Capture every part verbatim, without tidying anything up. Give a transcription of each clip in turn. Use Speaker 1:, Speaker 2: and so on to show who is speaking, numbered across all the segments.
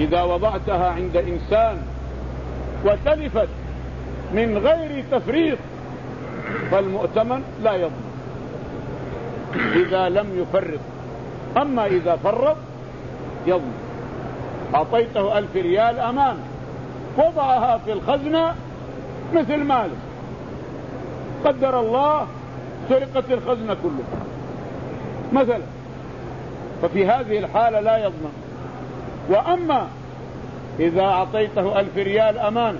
Speaker 1: إذا وضعتها عند إنسان وتلفت من غير تفريط فالمؤتمن لا يضمن إذا لم يفرط، أما إذا فرط يضمن. أعطيته ألف ريال أمانة وضعها في الخزنة مثل ماله، قدر الله سرقت الخزنة كلها مثلا، ففي هذه الحالة لا يضمن. وأما إذا أعطيته ألف ريال أمانة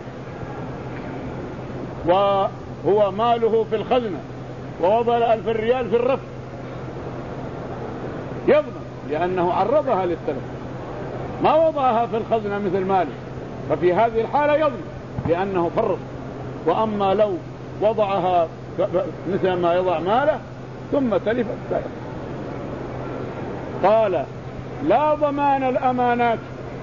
Speaker 1: وهو ماله في الخزنة ووضع ألف ريال في الرف يضمن، لأنه عرضها للتلف، ما وضعها في الخزنة مثل ماله، ففي هذه الحالة يضمن لأنه فرط. وأما لو وضعها مثل ما يضع ماله ثم تلفت لا يضمن. قال لا ضمان الأمانات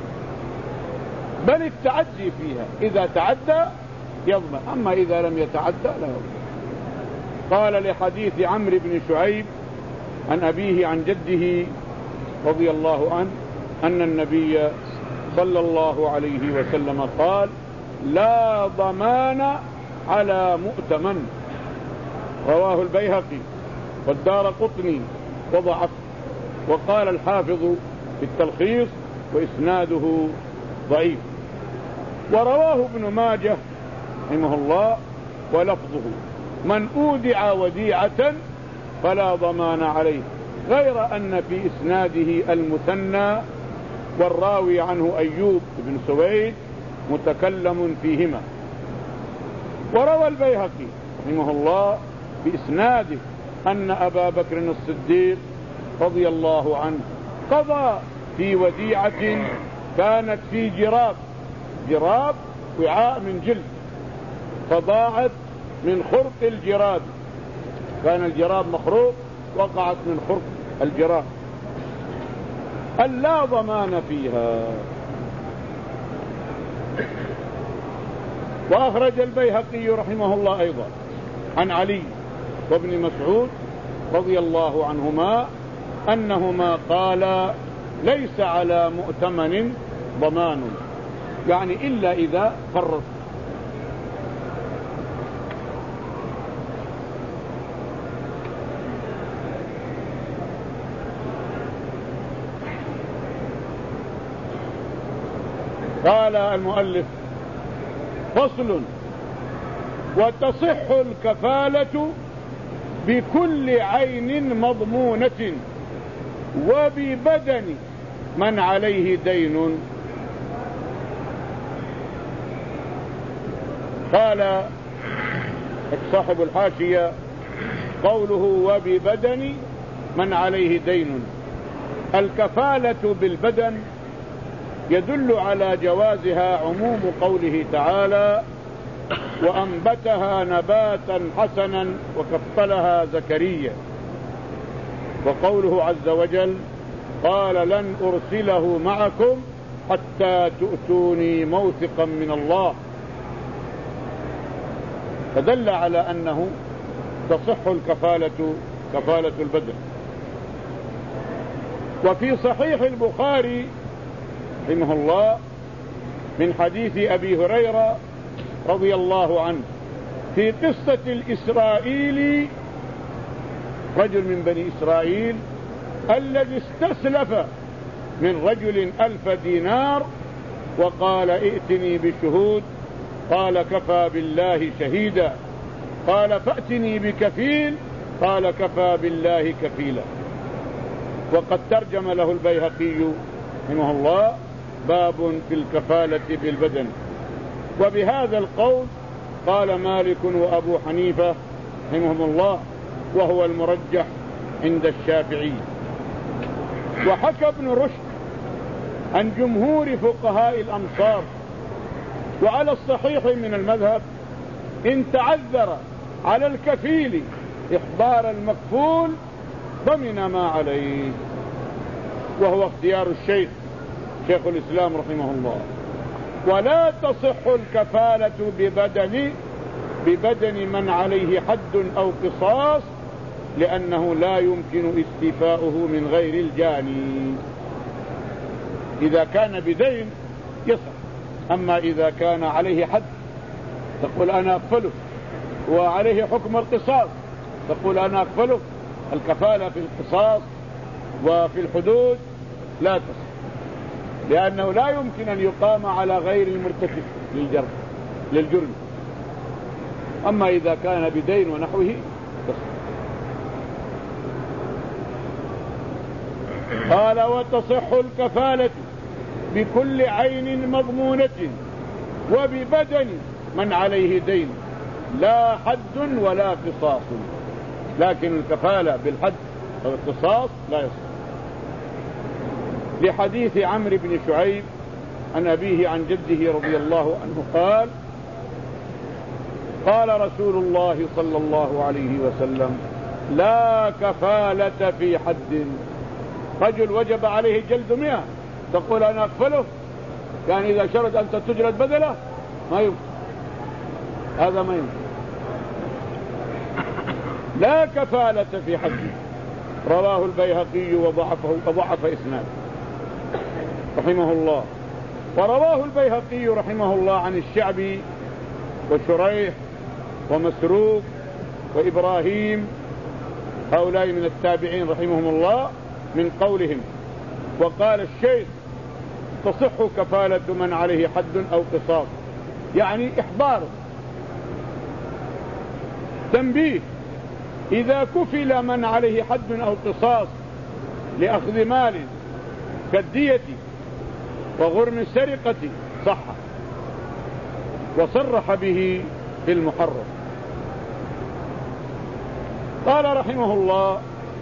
Speaker 1: بل التعدي فيها، إذا تعدى يضمن، أما إذا لم يتعدى لا يضمن. قال لحديث عمرو بن شعيب عن أبيه عن جده رضي الله عنه أن النبي صلى الله عليه وسلم قال لا ضمان على مؤتمن، رواه البيهقي والدارقطني وضعف. وقال الحافظ في التلخيص وإسناده ضعيف. ورواه ابن ماجه رحمه الله ولفظه من أودع وديعة فلا ضمان عليه، غير أن في إسناده المثنى والراوي عنه أيوب بن سويد متكلم فيهما. وروى البيهقي رحمه الله بإسناده أن أبا بكر الصديق رضي الله عنه قضى في وديعة كانت في جراب، جراب وعاء من جلد، فضاعت من خرق الجراب، كان الجراب مخروق وقعت من خرق الجراب، ألا ضمان فيها. وأخرج البيهقي رحمه الله أيضا عن علي وابن مسعود رضي الله عنهما أنهما قالا ليس على مؤتمن ضمان، يعني إلا إذا فرط. قال المؤلف فصل وتصح الكفالة بكل عين مضمونة وببدن من عليه دين. قال صاحب الحاشية قوله وببدن من عليه دين، الكفالة بالبدن يدل على جوازها عموم قوله تعالى وأنبتها نباتا حسنا وكفلها زكريا، وقوله عز وجل قال لن أرسله معكم حتى تؤتوني موثقا من الله، فدل على أنه تصح الكفالة كفالة البدن. وفي صحيح البخاري رحمه الله من حديث أبي هريرة رضي الله عنه في قصة الإسرائيلي، رجل من بني إسرائيل الذي استسلف من رجل ألف دينار وقال ائتني بشهود، قال كفى بالله شهيدا، قال فأتني بكفيل، قال كفى بالله كفيلا. وقد ترجم له البيهقي رحمه الله باب في الكفالة بالبدن. وبهذا القول قال مالك وأبو حنيفة رحمهم الله، وهو المرجح عند الشافعي. وحكى ابن رشد عن جمهور فقهاء الأمصار، وعلى الصحيح من المذهب إن تعذر على الكفيل إحضار المكفول ضمن ما عليه، وهو اختيار الشيخ شيخ الإسلام رحمه الله. ولا تصح الكفالة ببدن ببدن من عليه حد أو قصاص، لأنه لا يمكن استيفاؤه من غير الجاني. إذا كان بدين يصح. أما إذا كان عليه حد تقول أنا أكفله، وعليه حكم القصاص تقول أنا أكفله، الكفالة في القصاص وفي الحدود لا تصح، لأنه لا يمكن أن يقام على غير المرتكب للجرم للجرم. أما إذا كان بدين ونحوه تصح. قال وتصح الكفالة بكل عين مضمونة وببدن من عليه دين، لا حد ولا قصاص. لكن الكفالة بالحد أو القصاص لا يصح، لحديث عمرو بن شعيب عن أبيه عن جده رضي الله عنه قال قال رسول الله صلى الله عليه وسلم لا كفالة في حد. رجل وجب عليه جلد مئة تقول أنا أكفله، كان إذا شرط أنت تجلد بدله ما يمكن، هذا ما يمكن. لا كفالة في حد. رواه البيهقي وضعفه وضعف إسناده رحمه الله. ورواه البيهقي رحمه الله عن الشعبي وشريح ومسروق وإبراهيم، هؤلاء من التابعين رحمهم الله، من قولهم. وقال الشيخ تصح كفالة من عليه حد أو قصاص، يعني إحضاره. تنبيه: إذا كفل من عليه حد أو قصاص لأخذ مال كالدية وغرم السرقة صح، وصرح به في المحرر. قال رحمه الله: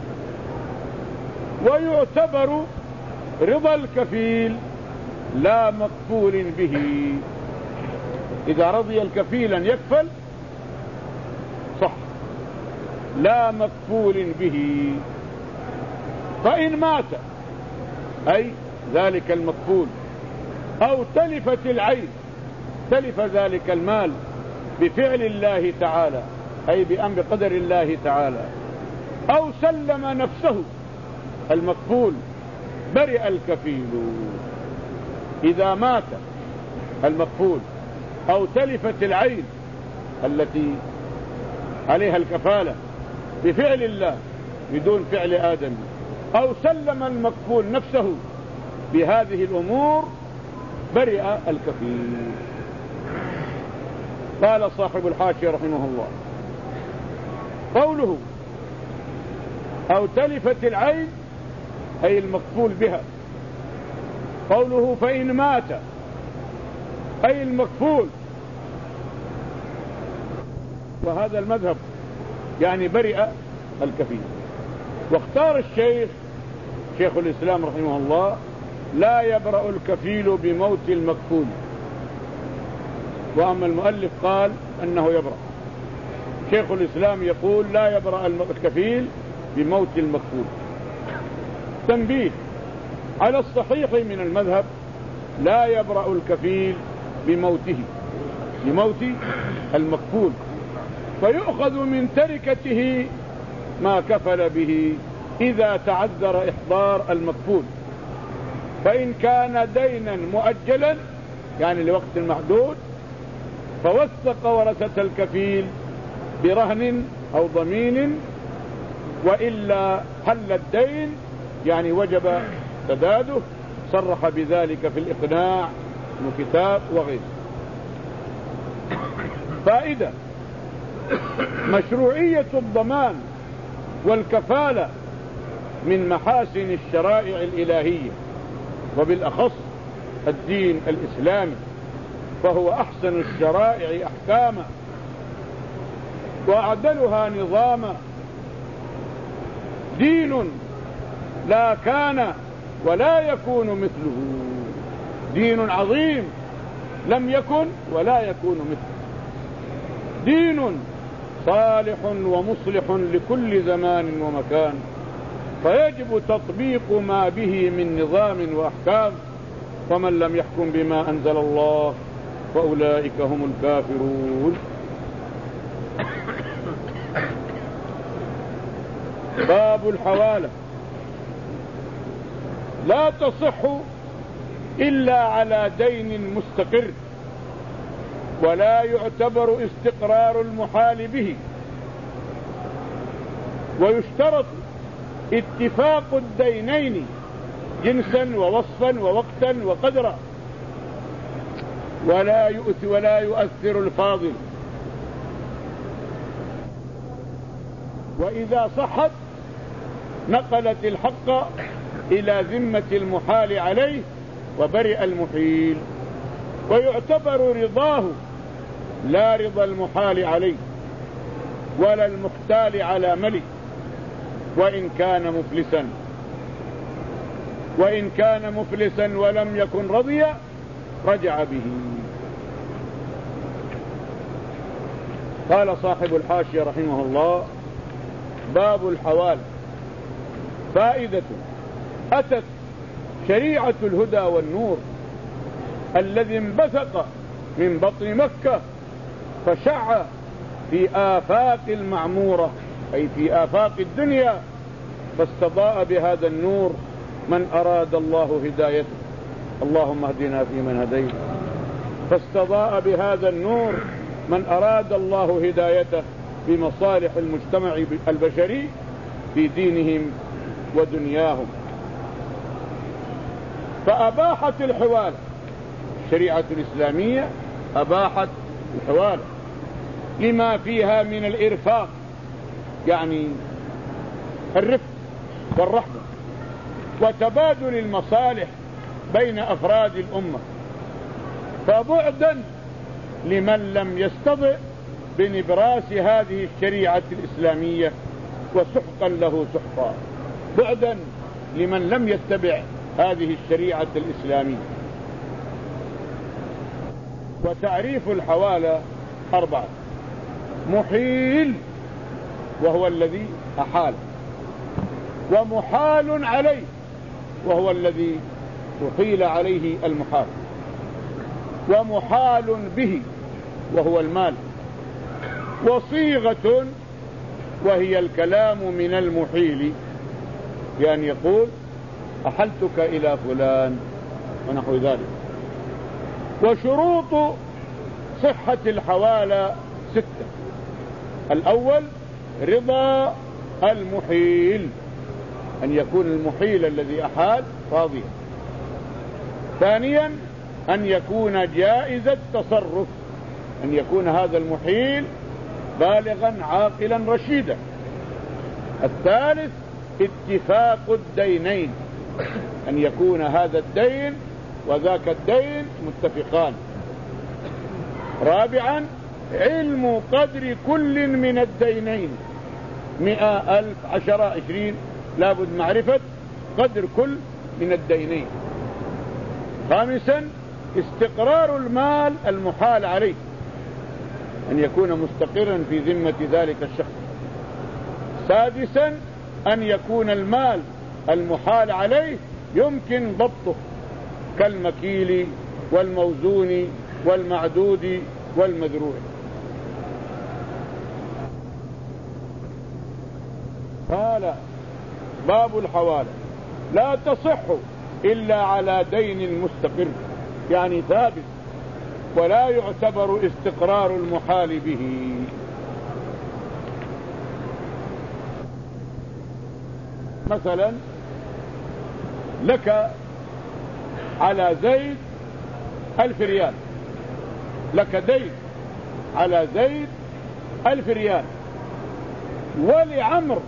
Speaker 1: ويعتبر رضا الكفيل لا مكفول به. إذا رضي الكفيل أن يكفل صح، لا مكفول به. فإن مات أي ذلك المكفول أو تلفت العين، تلف ذلك المال بفعل الله تعالى أي بأمر قدر الله تعالى، أو سلم نفسه المكفول، برئ الكفيل. إذا مات المكفول أو تلفت العين التي عليها الكفالة بفعل الله بدون فعل آدم، أو سلم المكفول نفسه بهذه الأمور، برئ الكفيل. قال صاحب الحاشية رحمه الله: قوله أو تلفت العين أي المكفول بها، قوله فإن مات أي المكفول، وهذا المذهب يعني برئ الكفيل. واختار الشيخ شيخ الإسلام رحمه الله: لا يبرأ الكفيل بموت المكفول. وأما المؤلف قال أنه يبرأ. شيخ الإسلام يقول لا يبرأ الكفيل بموت المكفول. تنبيه: على الصحيح من المذهب لا يبرأ الكفيل بموته، بموت المكفول، فيؤخذ من تركته ما كفل به إذا تعذر إحضار المكفول. فإن كان دينا مؤجلا يعني لوقت محدود، فوثق ورثة الكفيل برهن أو ضمين، وإلا حل الدين يعني وجب سداده، صرح بذلك في الإقناع وكتاب وغيره. فائدة: مشروعية الضمان والكفالة من محاسن الشرائع الإلهية، وبالأخص الدين الإسلامي، فهو أحسن الشرائع أحكاما وأعدلها نظاما. دين لا كان ولا يكون مثله، دين عظيم لم يكن ولا يكون مثله، دين صالح ومصلح لكل زمان ومكان، فيجب تطبيق ما به من نظام وأحكام. ومن لم يحكم بما أنزل الله فأولئك هم الكافرون. باب الحوالة. لا تصح إلا على دين مستقر، ولا يعتبر استقرار المحال به. ويشترط اتفاق الدينين جنسا ووصفا ووقتا وقدرا، ولا يؤثر ولا يؤثر الفاضل. وإذا صحت نقلت الحق إلى ذمة المحال عليه وبرئ المحيل، ويعتبر رضاه لا رضا المحال عليه ولا المختال على ملك، وإن كان مفلسا وإن كان مفلسا ولم يكن رضي رجع به. قال صاحب الحاشية رحمه الله: باب الحوال. فائدة: أتت شريعة الهدى والنور الذي انبثق من بطن مكة فشع في آفاق المعمورة، أي في آفاق الدنيا، فاستضاء بهذا النور من أراد الله هدايته. اللهم اهدنا فيمن هديت. فاستضاء بهذا النور من أراد الله هدايته في مصالح المجتمع البشري في دينهم ودنياهم. فأباحت الحوال، الشريعة الإسلامية أباحت الحوال لما فيها من الإرفاق، يعني الرفق والرحمة، وتبادل المصالح بين أفراد الأمة. فبعدا لمن لم يستطع بنبراس هذه الشريعة الإسلامية، وسحقا له سحقا، بعدا لمن لم يتبع هذه الشريعة الإسلامية. وتعريف الحوالة أربعة: محيل وهو الذي أحال، ومحال عليه وهو الذي أحيل عليه المحال، ومحال به وهو المال، وصيغة وهي الكلام من المحيل، يعني يقول أحلتك إلى فلان ونحو ذلك. وشروط صحة الحوالة ستة: الأول رضا المحيل، أن يكون المحيل الذي أحال راضيا. ثانيا أن يكون جائز التصرف، أن يكون هذا المحيل بالغا عاقلا رشيدا. الثالث اتفاق الدينين، أن يكون هذا الدين وذاك الدين متفقان. رابعا علم قدر كل من الدينين، مئة ألف عشرة عشرين، لابد معرفة قدر كل من الدينين. خامسا استقرار المال المحال عليه، أن يكون مستقرا في ذمة ذلك الشخص. سادسا أن يكون المال المحال عليه يمكن ضبطه، كالمكيل والموزون والمعدود والمذروع. قال: باب الحوالة لا تصح إلا على دين مستقر، يعني ثابت، ولا يعتبر استقرار المحال به. مثلا لك على زيد ألف ريال، لك دين على زيد ألف ريال، ولعمر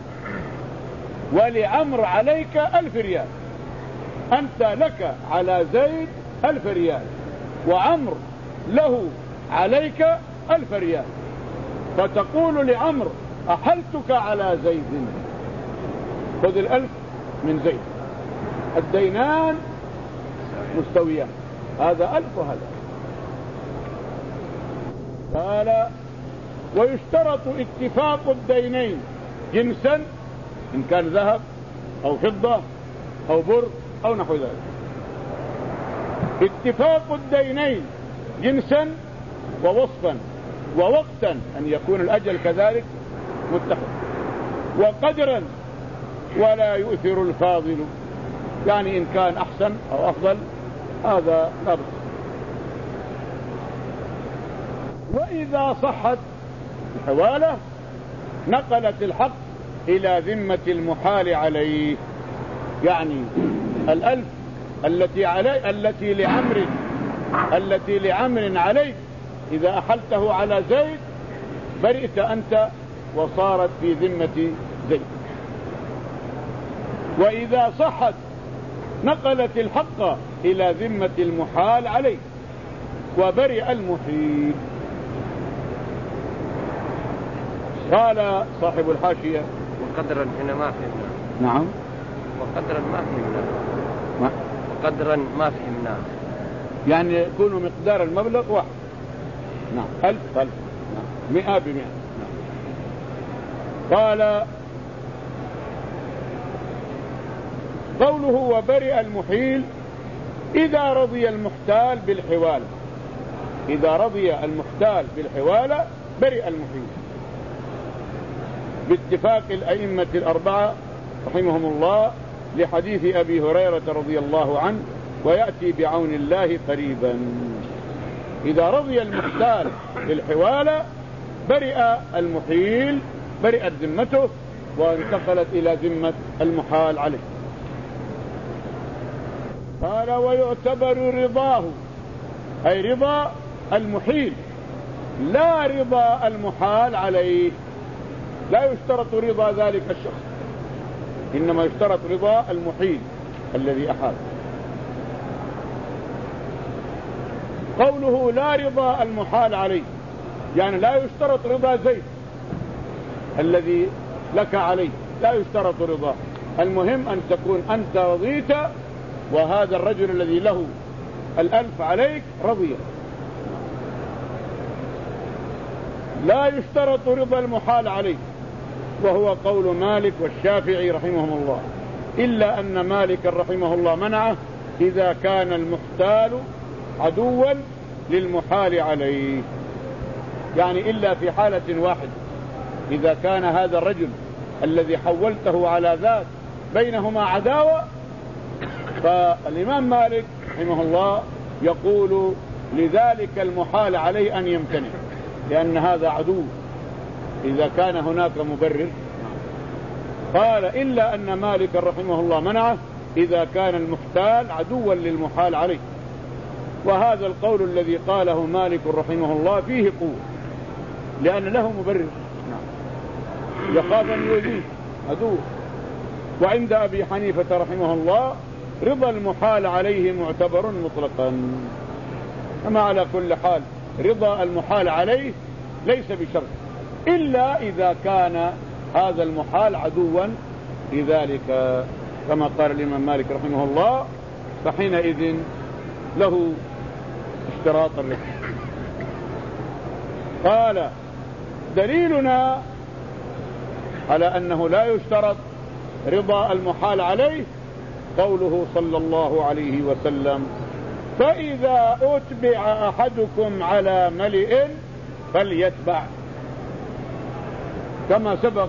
Speaker 1: ولعمر عليك ألف ريال. أنت لك على زيد ألف ريال، وعمر له عليك ألف ريال، فتقول لعمر: أحلتك على زيد، خذ الألف من زيد، الدينان مستويان، هذا ألف وهذا. قال: ويشترط اتفاق الدينين جنسا، إن كان ذهب أو فضة أو بر أو نحو ذلك. اتفاق الدينين جنسا ووصفا ووقتا، أن يكون الأجل كذلك متفق، وقدرا ولا يؤثر الفاضل، يعني إن كان أحسن أو أفضل هذا لا بأس. وإذا صحت الحوالة نقلت الحق إلى ذمة المحال عليه، يعني الألف التي علي التي لعمر التي لعمر عليك إذا أحلته على زيد برئت أنت وصارت في ذمة زيد. وإذا صحت نقلت الحق إلى ذمة المحال عليه وبرئ المحيل. قال صاحب الحاشية:
Speaker 2: وقدرا هنا ما فهمنا.
Speaker 1: نعم.
Speaker 2: وقدرا ما فهمنا.
Speaker 1: ما
Speaker 2: وقدرا ما فهمنا
Speaker 1: يعني يكون مقدار المبلغ واحد. نعم. ألف ألف. نعم. مئة بمئة. نعم. قال: قوله وبرئ المحيل إذا رضي المحتال بالحوالة، إذا رضي المحتال بالحوالة برئ المحيل باتفاق الأئمة الأربعة رحمهم الله لحديث أبي هريرة رضي الله عنه ويأتي بعون الله قريبا. إذا رضي المحتال بالحوالة برئ المحيل، برئت ذمته وانتقلت إلى ذمة المحال عليه. قال: ويعتبر رضاه، أي رضا المحيل لا رضا المحال عليه، لا يشترط رضا ذلك الشخص، إنما يشترط رضا المحيل الذي أحال. قوله لا رضا المحال عليه يعني لا يشترط رضا زيد الذي لك عليه، لا يشترط رضا، المهم أن تكون أنت رضيت وهذا الرجل الذي له الألف عليك رضي. لا يشترط رضا المحال عليه، وهو قول مالك والشافعي رحمهم الله، إلا أن مالك رحمه الله منعه إذا كان المحتال عدوا للمحال عليه، يعني إلا في حالة واحدة، إذا كان هذا الرجل الذي حولته على ذات بينهما عداوة، فالإمام مالك رحمه الله يقول لذلك المحال عليه أن يمتنع، لأن هذا عدو إذا كان هناك مبرر. قال إلا أن مالك رحمه الله منعه إذا كان المحتال عدوا للمحال عليه، وهذا القول الذي قاله مالك رحمه الله فيه قوة، لأن له مبرر، يخاف أن يؤذيه عدو. وعند أبي حنيفة رحمه الله رضا المحال عليه معتبر مطلقا. أما على كل حال رضا المحال عليه ليس بشرط، إلا إذا كان هذا المحال عدوا لذلك، كما قال الإمام مالك رحمه الله، فحينئذ له اشتراط الرضا. قال: دليلنا على أنه لا يشترط رضا المحال عليه قوله صلى الله عليه وسلم: فإذا أتبع أحدكم على ملئ فليتبع. كما سبق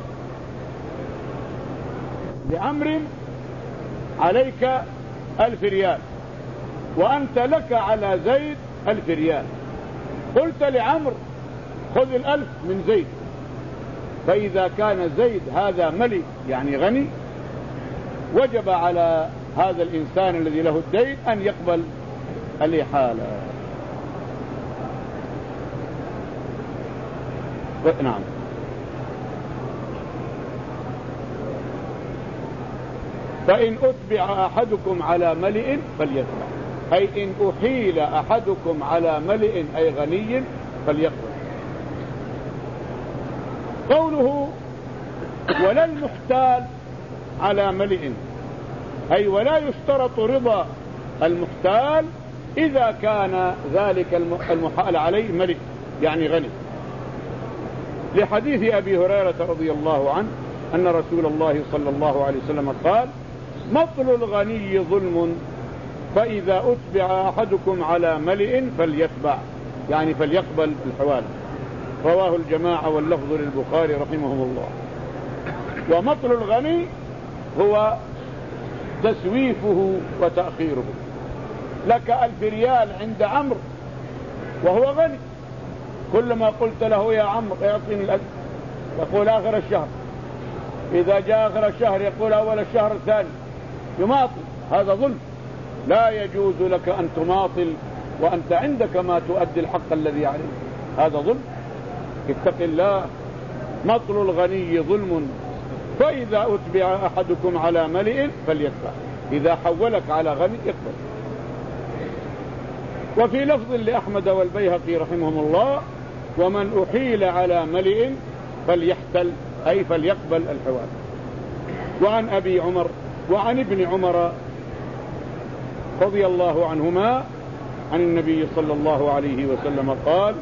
Speaker 1: لعمر عليك ألف ريال وأنت لك على زيد ألف ريال، قلت لعمر خذ الألف من زيد، فإذا كان زيد هذا ملي يعني غني، وجب على هذا الإنسان الذي له الدين أن يقبل الإحالة. نعم. فإن أتبع أحدكم على ملئ فليتبع، أي إن أحيل أحدكم على ملئ أي غني فليقبل. قوله ولا المحتال على ملئ، أي ولا يشترط رضا المحتال إذا كان ذلك المحال عليه ملئ يعني غني، لحديث أبي هريرة رضي الله عنه أن رسول الله صلى الله عليه وسلم قال: مطل الغني ظلم، فإذا أتبع أحدكم على ملئ فليتبع يعني فليقبل الحوالة. رواه الجماعة واللفظ للبخاري رحمهم الله. ومطل الغني هو تسويفه وتأخيره، لك ألف ريال عند عمرو وهو غني، كلما قلت له يا عمرو اعطني الألف يقول آخر الشهر، إذا جاء آخر الشهر يقول أول الشهر الثاني، يماطل. هذا ظلم، لا يجوز لك أن تماطل وأنت عندك ما تؤدي الحق الذي عليك، هذا ظلم. اتق الله، مطل الغني ظلم، فإذا أتبع أحدكم على ملئ فليتبع، إذا حولك على غني اقبل. وفي لفظ لأحمد والبيهقي رحمهم الله: ومن أحيل على ملئ فليحتل، أي فليقبل الحوال. وعن أبي عمر وعن ابن عمر رضي الله عنهما عن النبي صلى الله عليه وسلم قال: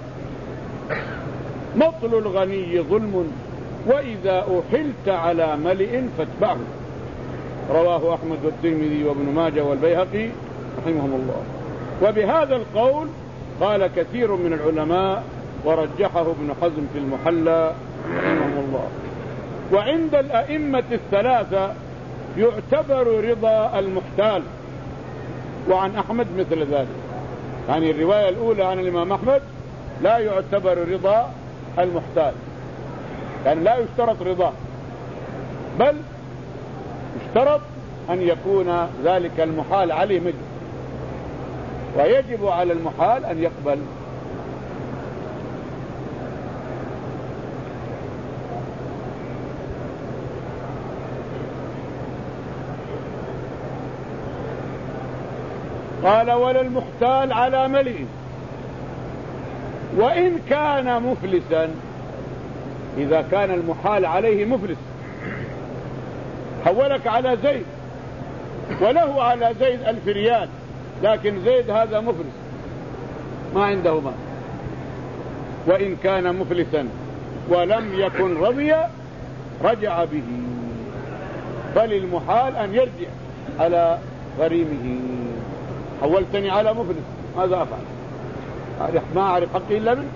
Speaker 1: مطل الغني ظلم، وإذا أحلت على ملئ فاتبعه. رواه أحمد والترمذي وابن ماجه والبيهقي رحمهم الله. وبهذا القول قال كثير من العلماء، ورجحه ابن حزم في المحلى رحمه الله. وعند الأئمة الثلاثة يعتبر رضا المحتال، وعن أحمد مثل ذلك. يعني الرواية الأولى عن الإمام أحمد لا يعتبر رضا المحتال، يعني لا يشترط رضاه، بل يشترط أن يكون ذلك المحال عليه مثل، ويجب على المحال أن يقبل. قال: ولا المحتال على ملئ وإن كان مفلسا. إذا كان المحال عليه مفلس، حولك على زيد وله على زيد ألف ريال، لكن زيد هذا مفلس ما عنده مال، وإن كان مفلسا ولم يكن رضي رجع به، فللمحال أن يرجع على غريمه. حولتني على مفلس، ماذا أفعل؟ ما أعرف حقي إلا منه.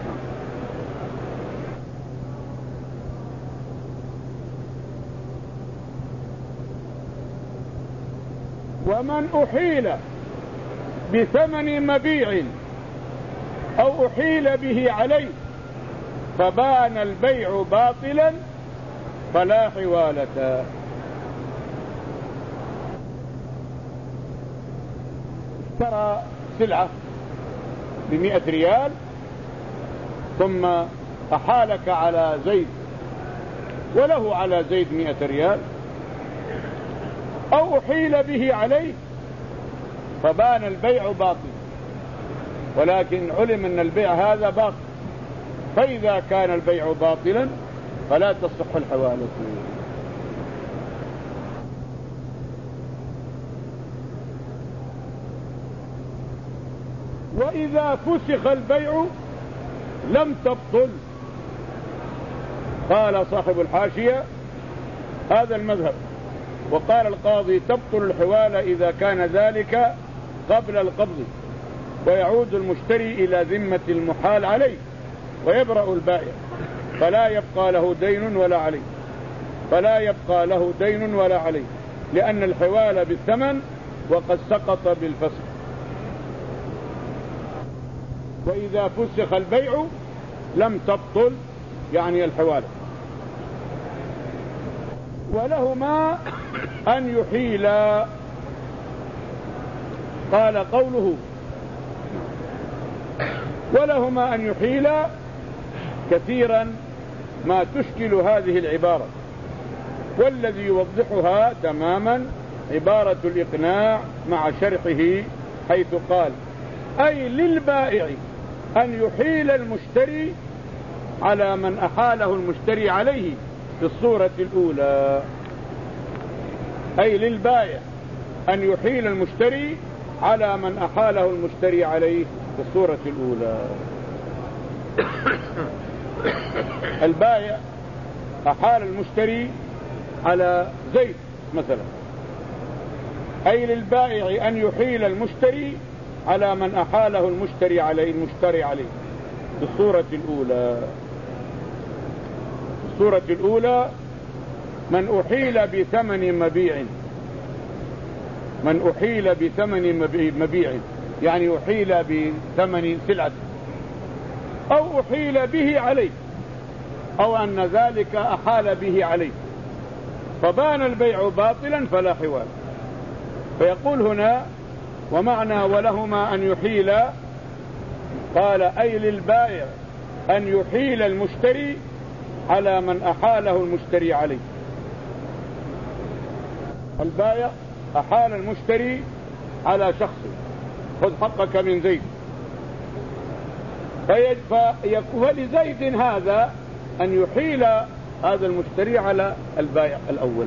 Speaker 1: ومن أحيل بثمن مبيع أو أحيل به عليه فبان البيع باطلا فلا حوالة. اشترى سلعة بمئة ريال ثم أحالك على زيد وله على زيد مئة ريال، أو أحيل به عليه فبان البيع باطل، ولكن علم أن البيع هذا باطل، فإذا كان البيع باطلا فلا تصح الحوالة. وإذا فسخ البيع لم تبطل. قال صاحب الحاشية هذا المذهب، وقال القاضي تبطل الحوالة إذا كان ذلك قبل القبض، ويعود المشتري إلى ذمة المحال عليه ويبرأ البائع، فلا يبقى له دين ولا عليه فلا يبقى له دين ولا عليه لأن الحوالة بالثمن وقد سقط بالفسخ. وإذا فسخ البيع لم تبطل يعني الحوالة. ولهما أن يحيلا. قال قوله ولهما أن يحيلا كثيرا ما تشكل هذه العبارة، والذي يوضحها تماما عبارة الإقناع مع شرحه، حيث قال أي للبائع أن يحيل المشتري على من أحاله المشتري عليه في الصورة الأولى. أي للبائع أن يحيل المشتري على من أحاله المشتري عليه في الصورة الأولى. البائع أحال المشتري على زيد مثلا، أي للبائع أن يحيل المشتري على من أحاله المشتري عليه المشتري عليه في الصورة الأولى. الصورة الأولى من أحيل بثمن مبيع من أحيل بثمن مبيع، يعني أحيل بثمن سلعة، أو أحيل به عليه، أو أن ذلك أحال به عليه فبان البيع باطلا فلا حوال. فيقول هنا ومعنى ولهما أن يحيل، قال أي للبائع أن يحيل المشتري على من أحاله المشتري عليه. البائع أحال المشتري على شخص، خذ حقك من زيد، فلزيد هذا أن يحيل هذا المشتري على البائع الأول.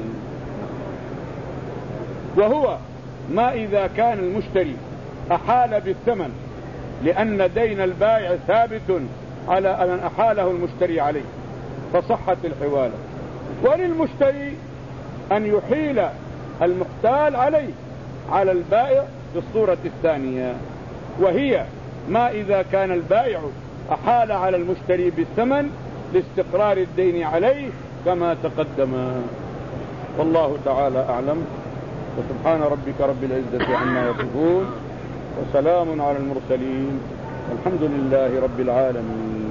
Speaker 1: وهو ما إذا كان المشتري أحال بالثمن لأن دين البائع ثابت على أن أحاله المشتري عليه فصحت الحوالة. وللمشتري أن يحيل المحتال عليه على البائع بالصورة الثانية، وهي ما إذا كان البائع أحال على المشتري بالثمن لاستقرار الدين عليه كما تقدم. والله تعالى أعلم، وسبحان ربك رب العزة عما يصفون، وسلام على المرسلين، والحمد لله رب العالمين.